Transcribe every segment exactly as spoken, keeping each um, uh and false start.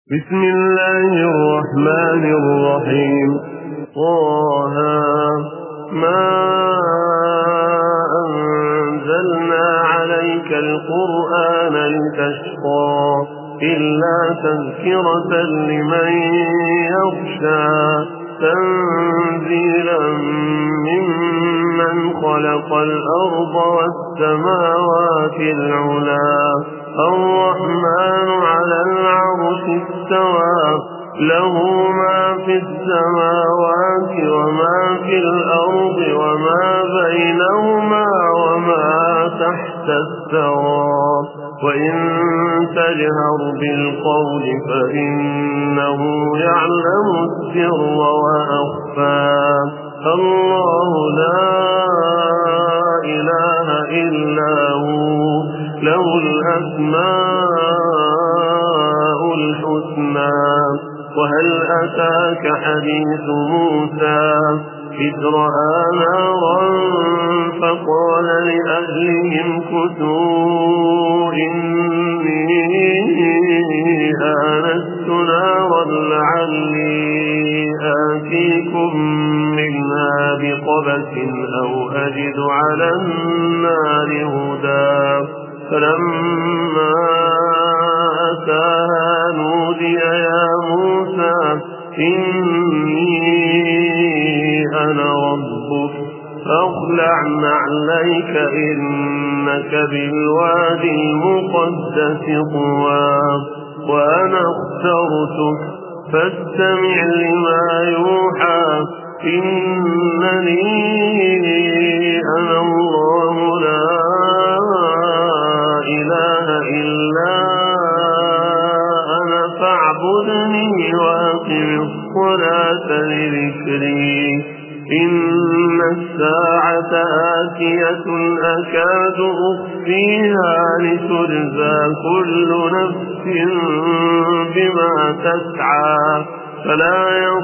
بسم الله الرحمن الرحيم. طه ما أنزلنا عليك القرآن لتشقى إلا تذكرة لمن يخشى تنزيلا ممن خلق الأرض والسماوات العلى الرحمن على العرش استوى له ما في السماوات وما في الأرض وما بينهما وما تحت الثرى وإن تجهر بالقول فإنه يعلم السر وأخفى الله لا إله إلا هو له الأسماء الحسنى. وهل أتاك حديث موسى إذ رأى نارا فقال لأهلهم كثوا إني آنست نارا لعلي آتيكم منها بقبس أو أجد على النار هدى. فلما أتاها نودي يا موسى إني أنا ربك فاخلع نعليك إنك بالوادي المقدس طوى وأنا اخترتك فاستمع لما يوحى إنني أنا الله لا إله إلا أنا فاعبدني وأقم الصلاة لذكري إن الساعة آتية أكاد أخفيها لتجزى كل نفس بما تسعى فلا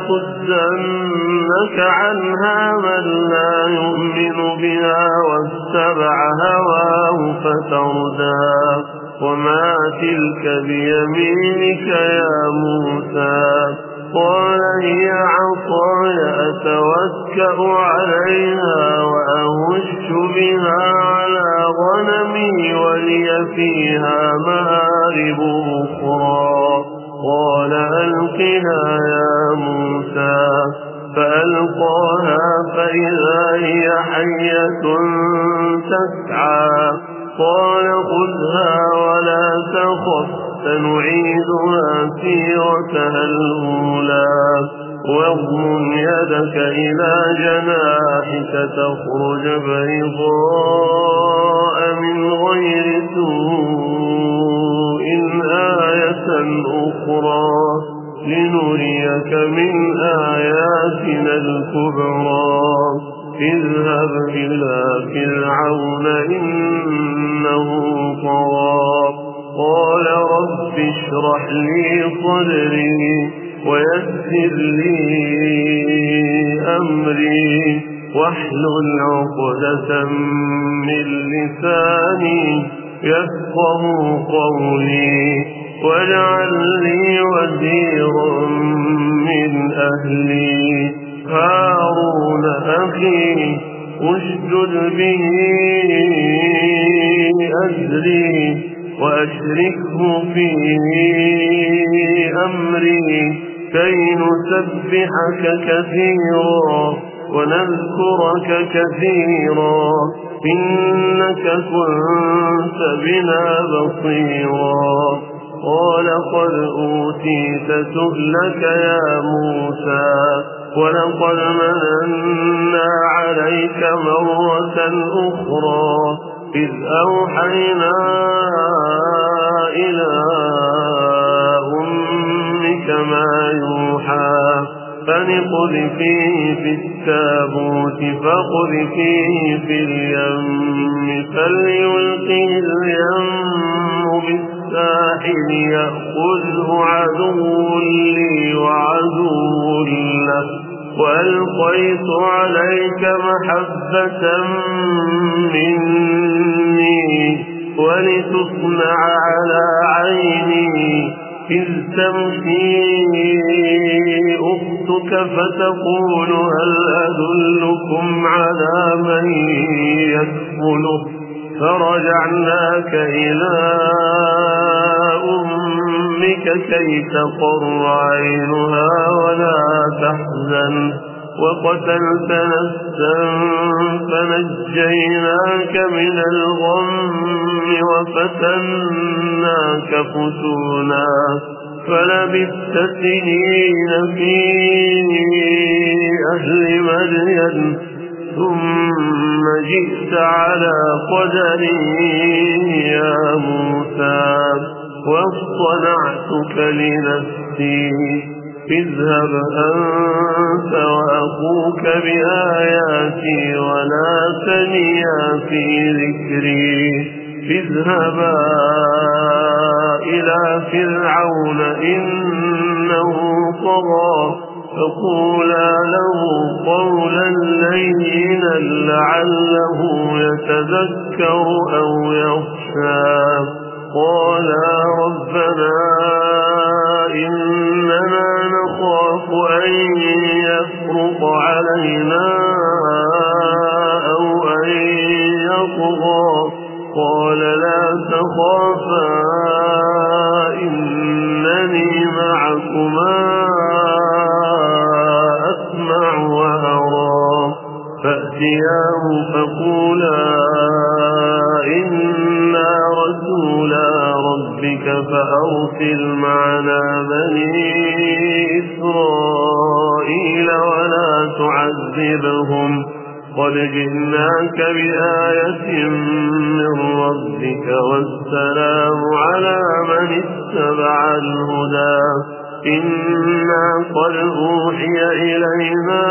يصدنك عنها من لا يؤمن بها واتبع هواه فتردى. وما تلك بيمينك يا موسى قال هي عصاي أتوكأ عليها وأهش بها على غنمي ولي فيها مآرب أخرى. قال ألقها يا موسى فألقاها فإذا هي حية تسعى قال خذها ولا تخف سنعيدها سيرتها الأولى واضمم يدك إلى جناحك تخرج بيضاء من غير سوء آية أخرى لنريك من آياتنا الكبرى. اذهب إلى فرعون إنه طغى قال رب اشرح لي صدري ويسر لي أمري واحلل عقدة من لساني يفقه قولي واجعل لي وزيرا من أهلي هارون أخي اشدد به أزري وأشركه في أمري كي نسبحك كثيرا ونذكرك كثيرا إنك كنت بنا بصيرا. قال قد أوتيت سؤلك يا موسى ولقد مننا عليك مرة أخرى إذ أوحينا إلى أمك ما يوحى فنقذفيه في التابوت فاقذفيه في اليم فليلقه اليم بالساحل يأخذه عدو لي وعدو له وألقيت عليك محبة مني ولتصنع على عيني إذ تمشي أختك فتقول هل أدلكم على من يكفله فرجعناك إلى أمك كي تقر عينها ولا تحزن وقتلت نفسا فنجيناك من الغم وفتناك فتونا فلبثت سنين في أهل مدين ثم جئت على قدري يا موسى واصطنعتك لنفسي اذهب أنت وأخوك بآياتي ولا تنيا في ذكري اذهبا إلى فرعون إنه طغى فقولا له قولا لينا لعله يتذكر أو يخشى قالا ربنا إننا نخاف أن يفرط علينا أو أن يطغى قال لا تخافا إنني معكما أسمع وأرى فأتياه فقولا إنا رسولا ربك فأرسل معنا بني إسرائيل ولا تعذبهم قد جئناك بآية من ربك والسلام على من اتبع الهدى إنا قد أوحي إلينا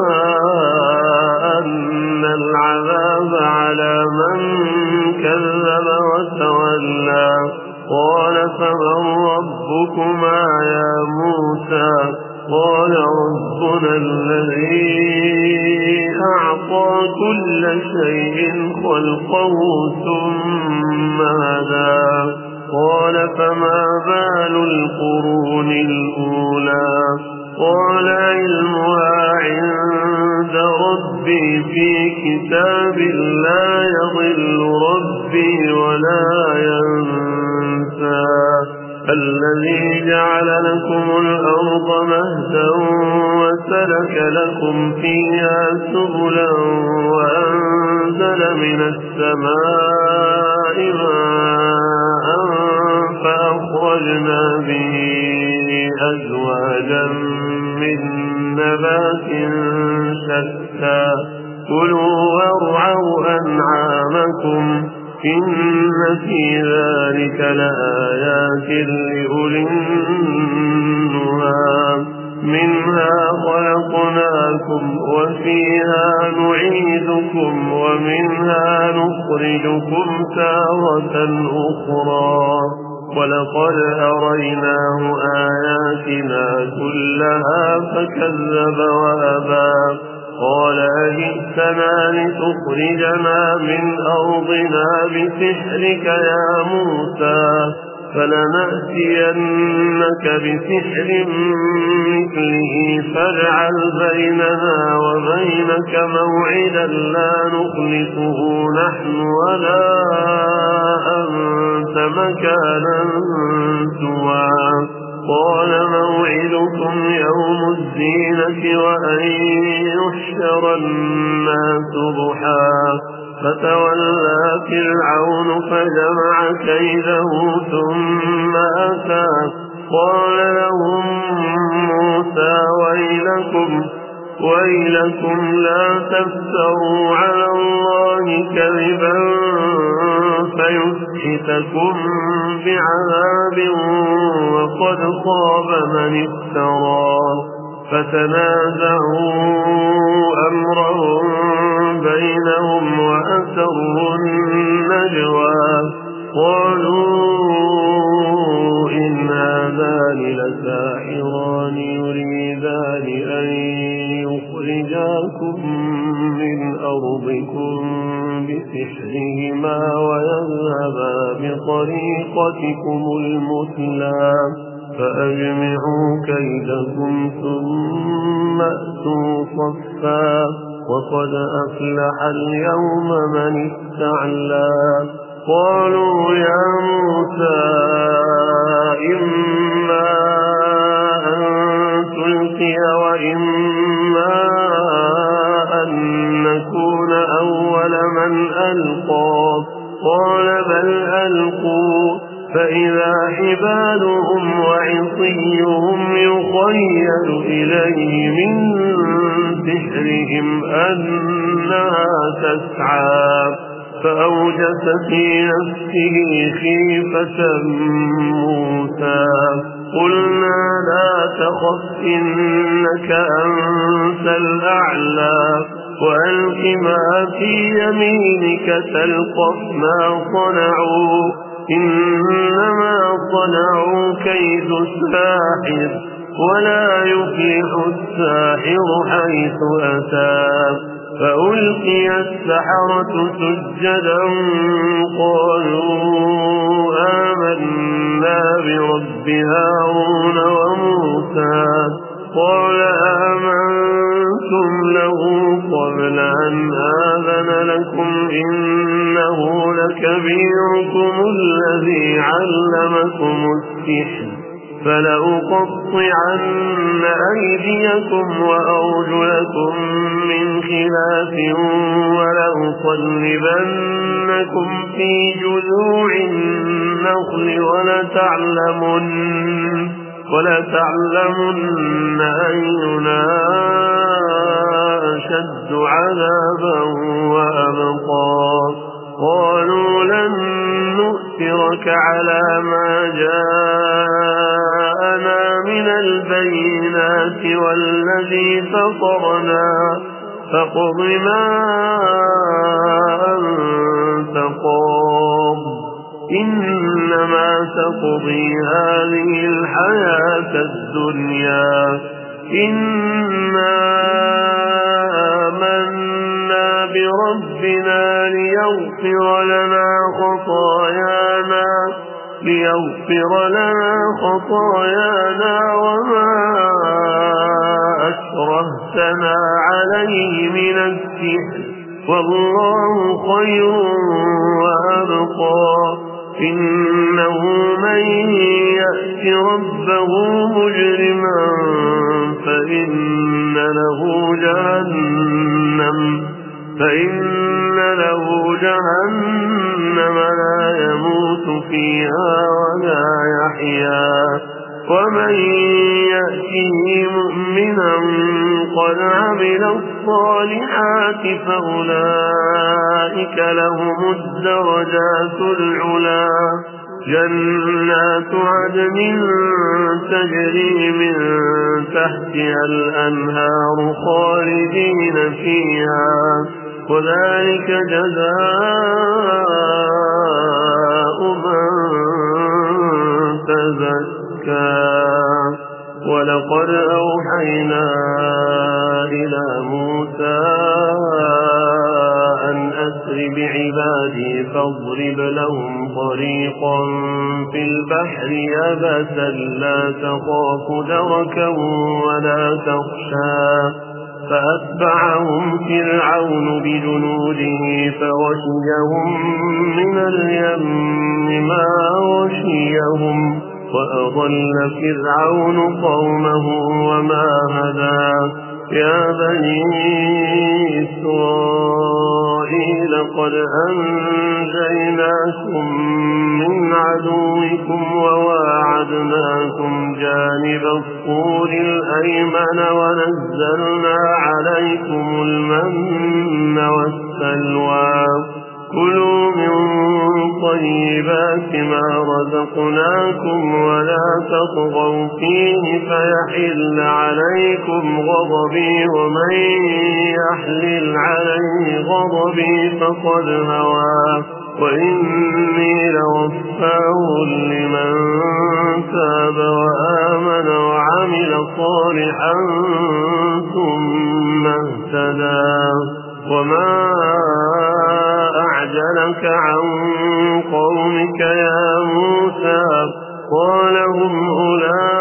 أن العذاب على من كذب وتولى قال فمن ربكما يا موسى قال ربنا الذي أعطى كل شيء خلقه ثم هدى قال فما بال القرون الأولى قال علمها عند ربي في كتاب لا يضل ربي ولا ينسى الذي جعل لكم الأرض مهدا وسلك لكم فيها سبلا وأنزل من السماء ماء فأخرجنا به أزواجا من نبات شتى كلوا وارعوا أنعامكم إن في ذلك لآيات لأولي النهى منها خلقناكم وفيها نعيدكم ومنها نخرجكم تارة أخرى ولقد أريناه آياتنا كلها فكذب وأبى قال أجئتنا لتخرجنا من أرضنا بسحرك يا موسى فلنأتينك بسحر مثله فاجعل بيننا وبينك موعدا لا نخلفه نحن ولا أنت مكانا سوى قال موعدكم يوم الزينة وأن يحشر الناس ضحى فتولى فرعون فجمع كيده ثم أتى قال لهم موسى ويلكم ويلكم لا تفتروا على الله كذبا فيسحتكم بعذاب وقد خاب من افترى فتنازعوا أمرهم بينهم وأسروا النجوى قالوا إن هذان لساحران يريدان أن يخرجاكم من أرضكم بسحرهما ويذهبا بطريقتكم المثلى فأجمعوا كيدكم ثم أتوا صفا وقد أفلح اليوم من استعلى قالوا يا موسى إما أن تلقي وإما أن نكون أول من ألقى قال بل ألقوا فإذا حبالهم وعصيهم يخيل إليه من سحرهم أنها تسعى فأوجس في نفسه خيفة موسى قلنا لا تخف إنك أنت الأعلى وألق ما في يمينك تلقف ما صنعوا إنما صنعوا كيد الساحر ولا يفلح الساحر حيث أتى فألقي السحرة سجدا قالوا آمنا برب هارون وموسى قال آمنتم له قبل أن آذن لكم إنه لكبيركم الذي علمكم السحر فلأقطعن أيديكم وأرجلكم من خلاف ولأصلبنكم في جذوع النخل ولتعلمن ولتعلمن أينا أشد عذابا وأبقى قالوا لن نؤثرك على ما جاءنا من البينات والذي فطرنا فاقض ما أنت قاض إنما تقضي هذه الحياة الدنيا إنا آمنا بربنا ليغفر لنا خطايانا ليغفر لنا خطايانا وما أكرهتنا عليه من السحر والله خير وأبقى إنه من يأت ربه مجرما فإن له جهنم فإن له جهنم لا يموت فيها ولا يحيا ومن يأته مؤمنا قد عمل الصالحات فأولئك لهم الدرجات العلا جنات عدن تجري من تحتها الأنهار خالدين فيها وذلك جزاء من تزكى ولقد أوحينا إلى موسى أن أسر بعبادي فاضرب لهم طريقا في البحر يبسا لا تخاف دركا ولا تخشى فأتبعهم فرعون بجنوده فغشيهم من اليم ما غشيهم وأضل فرعون قومه وما هدى يا بني إسرائيل قد أنجيناكم من عدوكم وواعدناكم جانب الطور الأيمن ونزلنا عليكم المن والسلوى كلوا من طيبات ما رزقناكم ولا تطغوا فيه فيحل عليكم غضبي ومن يحلل عليه غضبي فقد هوى وإني لغفار لمن تاب وآمن وعمل صالحا ثم اهتدى وما أعجلك عن قومك يا موسى قال هم أولئك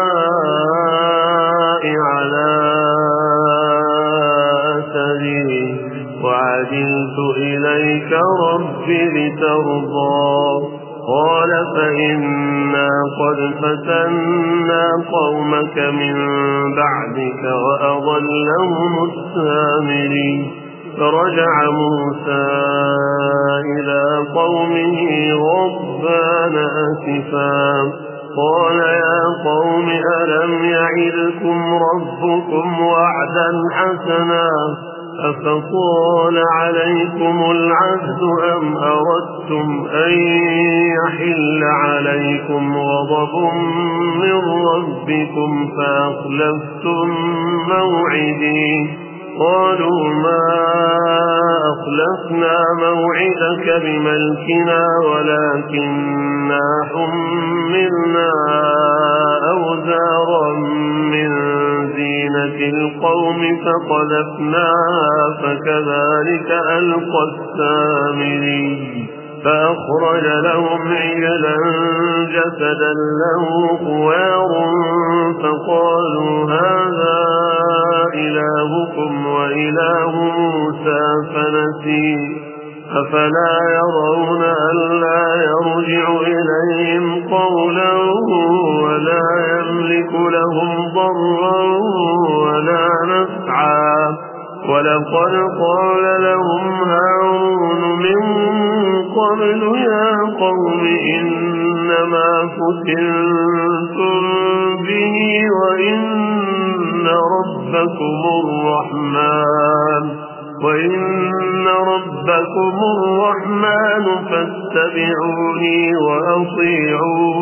رب لترضى قال فإنا قد فتنا قومك من بعدك وأضلهم السامري فرجع موسى إلى قومه غضبان أسفا قال يا قوم ألم يعدكم ربكم وعدا حسنا أفطال عليكم العهد أم أردتم أن يحل عليكم غضب من ربكم فأخلفتم موعدي قالوا ما أخلفنا موعدك بملكنا ولكننا حملنا أوزارا من زينة القوم فقذفناها فكذلك ألقى السامري فأخرج لهم عجلا جسدا له خوار فقالوا هذا إلهكم وإله موسى فنسي أفلا يرون ألا يرجع إليهم قولا ولا يملك لهم ضرا ولا نفعا ولقد قال لهم هارون من قبل يا قوم إنما فتنتم به وإن ربكم الرحمن وإن ربكم الرحمن فاتبعوني وأطيعوا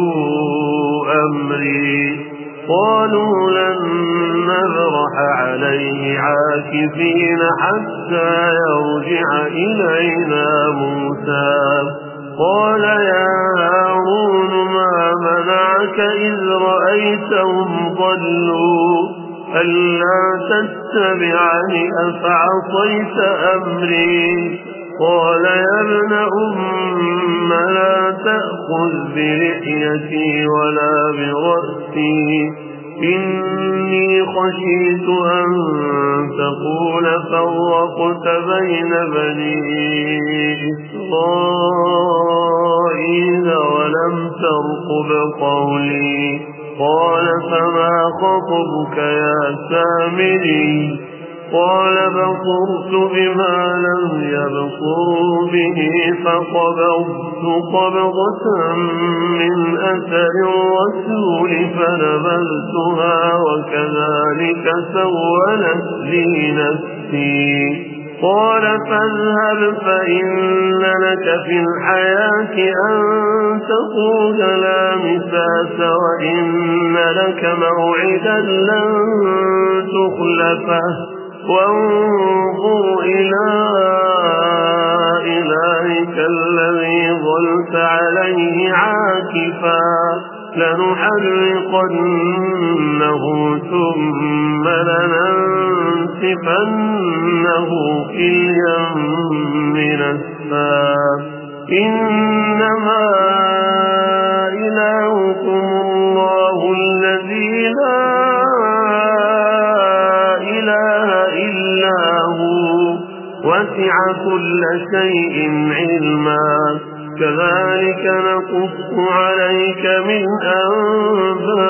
أمري قالوا لن نبرح عليه عاكفين حتى يرجع إلينا موسى قال يا هارون ما منعك إذ رأيتهم ضلوا ألا تتبعني أفعصيت أمري قال يا ابن أم لا تأخذ بلحيتي ولا برأسي إني خشيت أن تقول فرقت بين بني إسرائيل ولم ترقب قولي قال فما خطبك يا سامري قال بصرت بما لم يبصروا به فقبضت قبضة من أثر الرسول فنبذتها وكذلك سولت لي نفسي قال فاذهب فإن لك في الحياة أن تقول لا مساس وإن لك موعدا لن تخلفه وانظر إلى إلهك الذي ظلت عليه عاكفا لنحرقنه ثم لننسفنه في اليم نسفا إنما إلهكم الله الذي لا وسع كل شيء علما كذلك نقص عليك من أنباء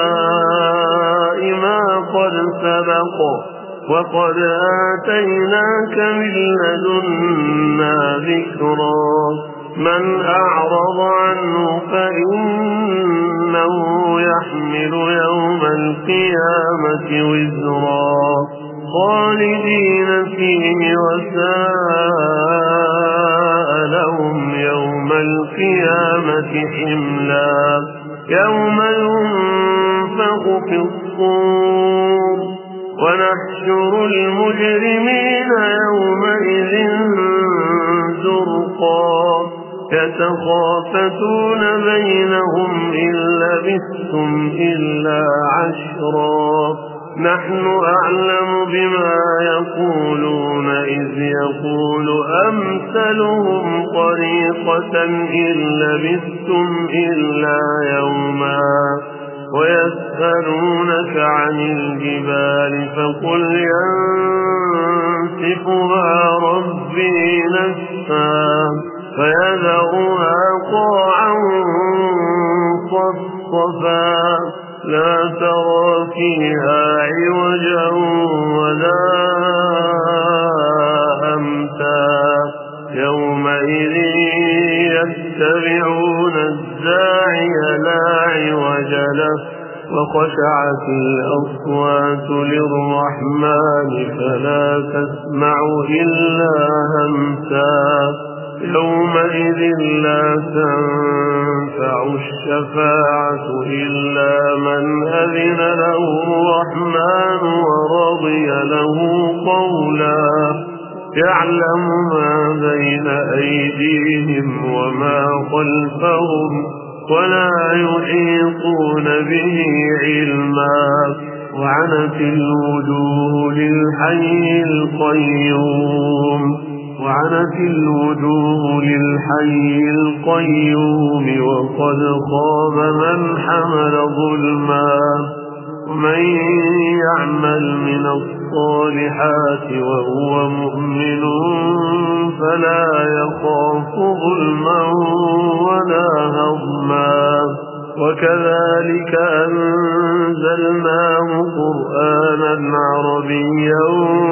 ما قد سبق وقد آتيناك من لدنا ذكرا من أعرض عنه فإنه يحمل يوم القيامة وزرا خالدين فيه وساء لهم يوم القيامة حملا يوم ينفخ في الصور ونحشر المجرمين يومئذ زرقا يتخافتون بينهم إن لبثتم إلا عشرا نحن أعلم بما يقولون إذ يقول أمثلهم طريقة إن لبثتم إلا يوما ويسألونك عن الجبال فقل ينسفها ربي نسفا فيذرها قاعا صفصفا لا ترى فيها عوجا ولا أمتا يومئذ يتبعون الداعي لا عوج له وخشعت الأصوات للرحمن فلا تسمع إلا همسا يومئذ لا تنفع الشفاعة إلا من أذن له الرحمن ورضي له قولا يعلم ما بين أيديهم وما خلفهم ولا يحيطون به علما وعنت الوجوه للحي القيوم وعنت الوجوه للحي القيوم وقد خاب من حمل ظلما ومن يعمل من الصالحات وهو مؤمن فلا يخاف ظلما ولا هضما وكذلك أنزلناه قرآنا عربيا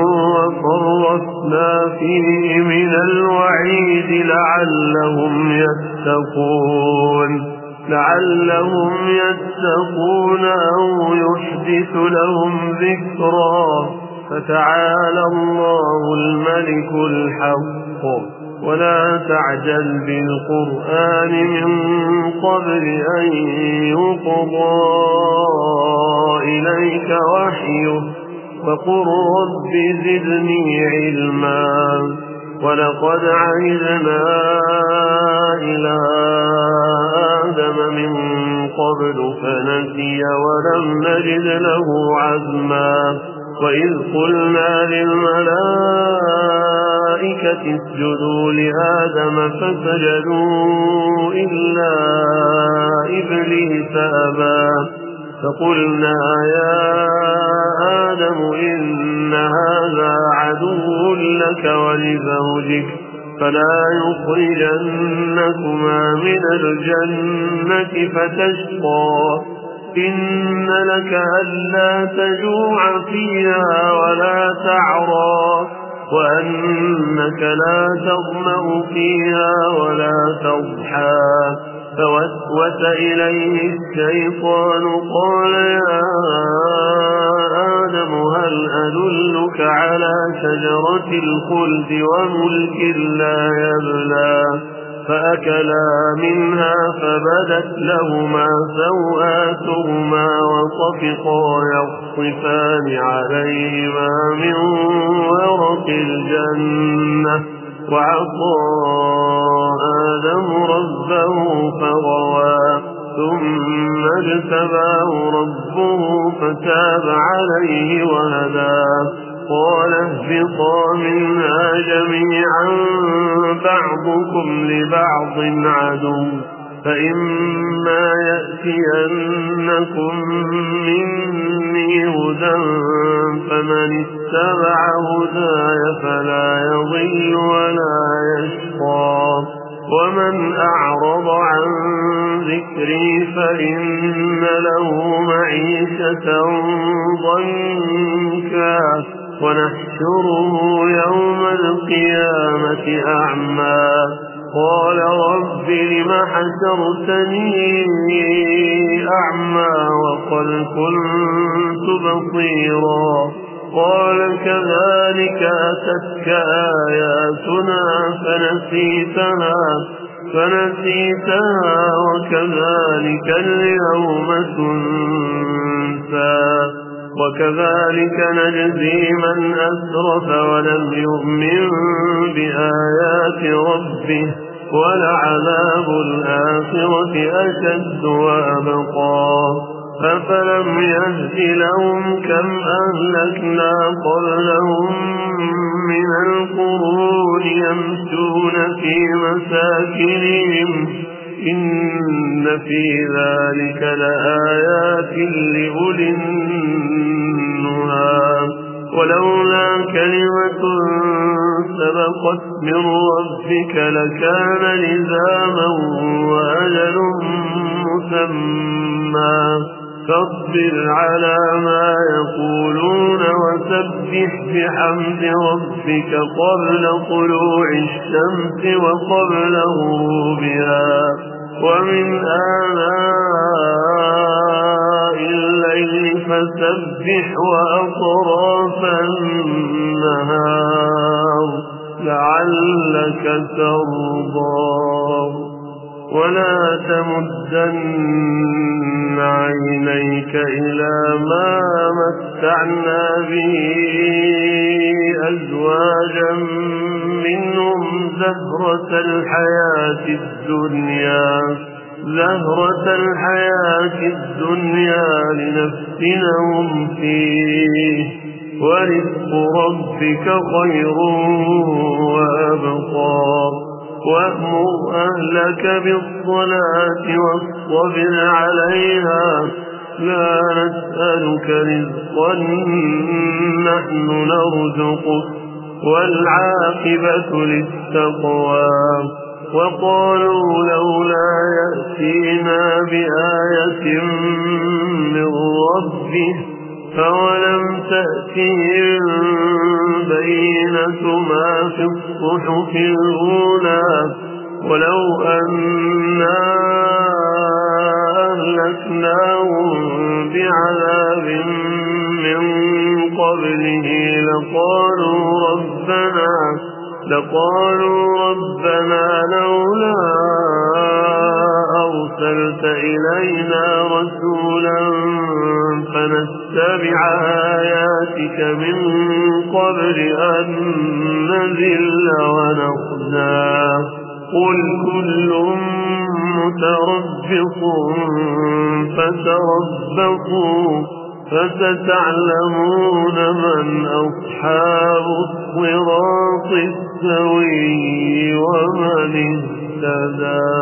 وصرفنا فيه من الوعيد لعلهم يتقون لعلهم يتقون أو يحدث لهم ذكرا فتعالى الله الملك الحق ولا تعجل بالقرآن من قبل أن يقضى إليك وحيه وقل رب زدني علما ولقد عهدنا إلى آدم من قبل فنسي ولم نجد له عزما وإذ قلنا للملائكة اسجدوا لآدم فسجدوا إلا إبليس أبى فقلنا يا آدم إن هذا عدو لك ولزوجك فلا يخرجنكما من الجنة فتشقى إن لك ألا تجوع فيها ولا تعرى وأنك لا تظمأ فيها ولا تضحى فوسوس إليه الشيطان قال يا آدم هل أدلك على شجرة الخلد وملك لا يبلى فأكلا منها فبدت لهما سوآتهما وطفقا يخصفان عليهما من ورق الجنة وعصى آدم ربه فغوى ثم اجتباه ربه فتاب عليه وهدى قال اهبطا منها جميعا بعضكم لبعض عدو فإما يأتينكم مني هدى فمن اتبع هداي فلا يضل ولا يشقى ومن أعرض عن ذكري فإن له معيشة ضنكا ونحشره يوم القيامة أعمى قال رب لم حشرتني أعمى وقد كنت بصيرا قال كذلك أتتك آياتنا فنسيتها فنسيتها وكذلك اليوم تنسى وكذلك نجزي من أسرف ولم يؤمن بآيات ربه ولعذاب الآخرة أشد وأبقى أفلم يهد لهم كم أهلكنا قبلهم من القرون يمشون في مساكنهم إن في ذلك لآيات لأولي النهى ولولا كلمة سبقت من ربك ربك لكان لزاما وأجل مسمى فاصبر على ما يقولون وسبح بحمد ربك قبل طلوع الشمس وقبل غروبها ومن آناء الليل فسبح وأطراف النهار لعلك ترضى ولا تمدن عينيك إلى ما متعنا به أزواجا منهم زهرة الحياة الدنيا زهرة الحياة الدنيا لنفتنهم فيه ورزق ربك خير وأبقى وأمر أهلك بالصلاة واصطبر عليها لا نسألك رزقا نحن نرزقك والعاقبة للتقوى وقالوا لولا يأتينا بآية من ربه فولم تأتهم بينة ما في الصحف الأولى ولو أنا أهلكناهم بعذاب من قبله لقالوا ربنا لقالوا ربنا لولا أرسلت إلينا رسولا فنتبع آياتك من قبل أن نذل ونخزى قل كل متربص فتربصوا فستعلمون من أصحاب الصراط السوي ومن اهتدى.